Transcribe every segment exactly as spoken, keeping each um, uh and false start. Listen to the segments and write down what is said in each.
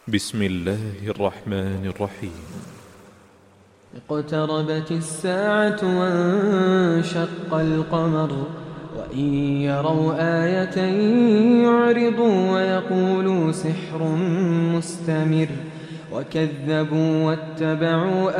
بسم الله الرحمن الرحيم. اقتربت الساعة وانشق القمر وإن يروا آية يعرضوا ويقولوا سحر مستمر وكذبوا واتبعوا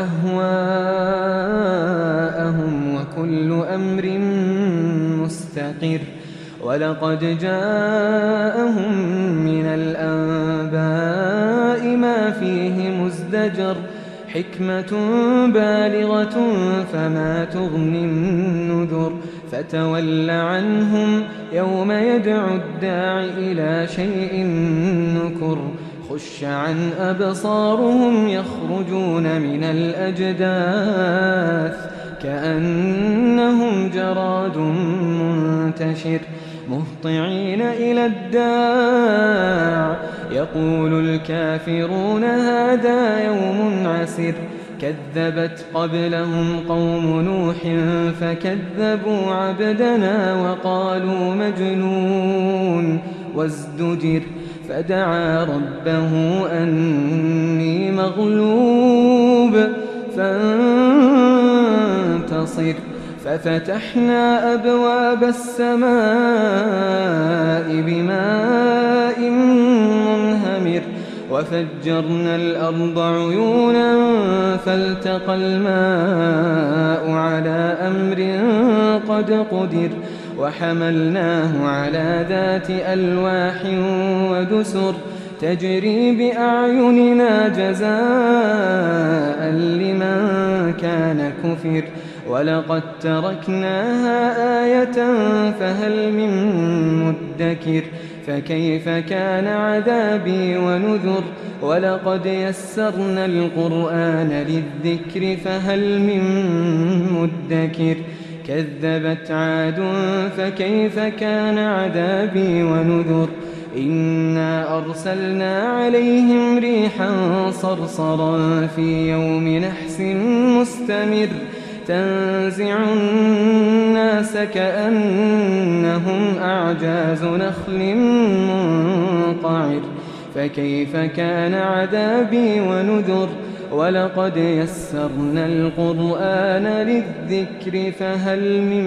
أهواءهم وكل أمر مستقر ولقد جاءهم من الأنباء ما فيه مزدجر حكمة بالغة فما تغني النذر فتول عنهم يوم يدعو الداع إلى شيء نكر خش عن أبصارهم يخرجون من الأجداث كأنهم جراد منتشر مهطعين إلى الداع يقول الكافرون هذا يوم عسر كذبت قبلهم قوم نوح فكذبوا عبدنا وقالوا مجنون وازدجر فدعا ربه أني مغلوب فانتصر ففتحنا أبواب السماء بماء منهمر وفجرنا الأرض عيونا فالتقى الماء على أمر قد قدر وحملناه على ذات ألواح ودسر تجري بأعيننا جزاء لمن كان كفر ولقد تركناها آية فهل من مدكر فكيف كان عذابي ونذر ولقد يسرنا القرآن للذكر فهل من مدكر كذبت عاد فكيف كان عذابي ونذر إنا أرسلنا عليهم ريحا صرصرا في يوم نحس مستمر تنزع الناس كأنهم أعجاز نخل منقعر فكيف كان عذابي ونذر ولقد يسرنا القرآن للذكر فهل من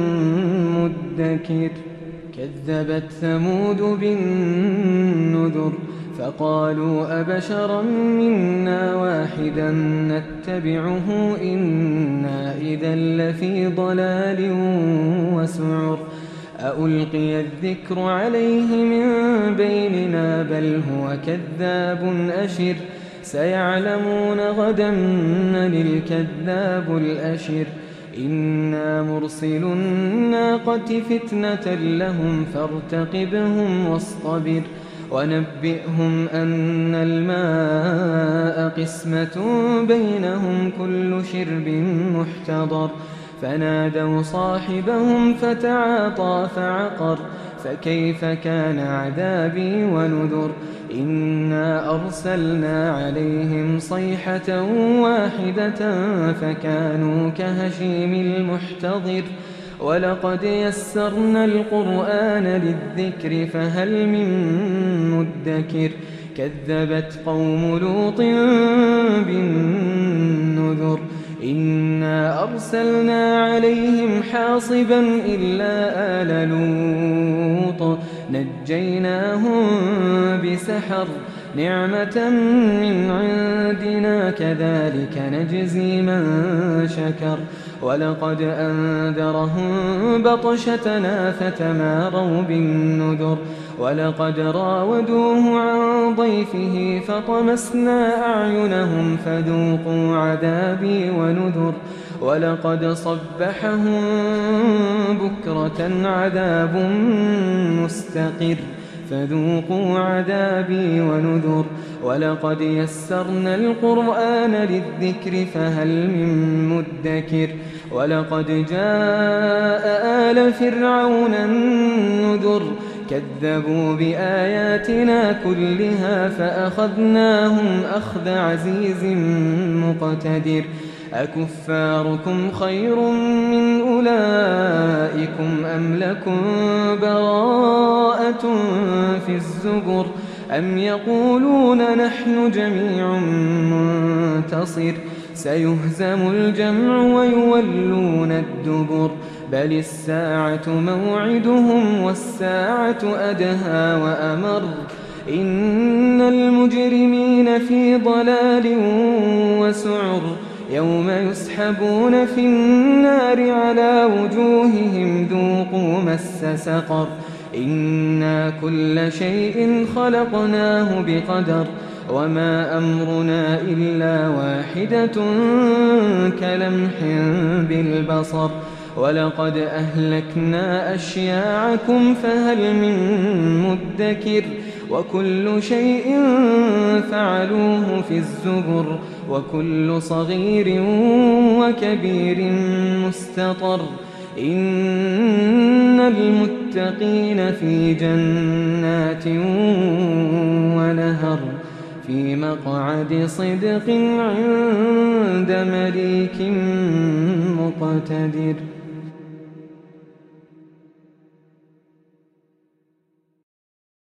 مدكر كذبت ثمود بالنذر فقالوا أبشرا منا واحدا نتبعه إنا إذا لفي ضلال وسعر أألقي الذكر عليه من بيننا بل هو كذاب أشر سيعلمون غدا من الكذاب الأشر إنا مرسل الناقة فتنة لهم فارتقبهم واصطبر ونبئهم أن الماء قسمة بينهم كل شرب محتضر فنادوا صاحبهم فتعاطى فعقر فكيف كان عذابي ونذر إنا أرسلنا عليهم صيحة واحدة فكانوا كهشيم المحتضر ولقد يسرنا القرآن للذكر فهل من مدكر كذبت قوم لوط بالنذر إنا أرسلنا عليهم حاصبا إلا آل لوط نجيناهم بسحر نعمة من عندنا كذلك نجزي من شكر ولقد أنذرهم بطشتنا فتماروا بالنذر ولقد راودوه عن ضيفه فطمسنا أعينهم فذوقوا عذابي ونذر ولقد صبحهم بكرة عذاب مستقر فذوقوا عذابي ونذر ولقد يسرنا القرآن للذكر فهل من مدكر ولقد جاء آل فرعون النذر كذبوا بآياتنا كلها فأخذناهم أخذ عزيز مقتدر أكفاركم خير من أولئكم أم لكم براءة في الزبر أم يقولون نحن جميع منتصر سيهزم الجمع ويولون الدبر بل الساعة موعدهم والساعة أدهى وأمر إن المجرمين في ضلال وسعر يوم يسحبون في النار على وجوههم ذوقوا مس سقر إنا كل شيء خلقناه بقدر وما أمرنا إلا واحدة كلمح بالبصر ولقد أهلكنا أشياعكم فهل من مدكر وكل شيء فعلوه في الزبر وكل صغير وكبير مستطر إن المتقين في جنات ونهر في مقعد صدق عند مليك مقتدر.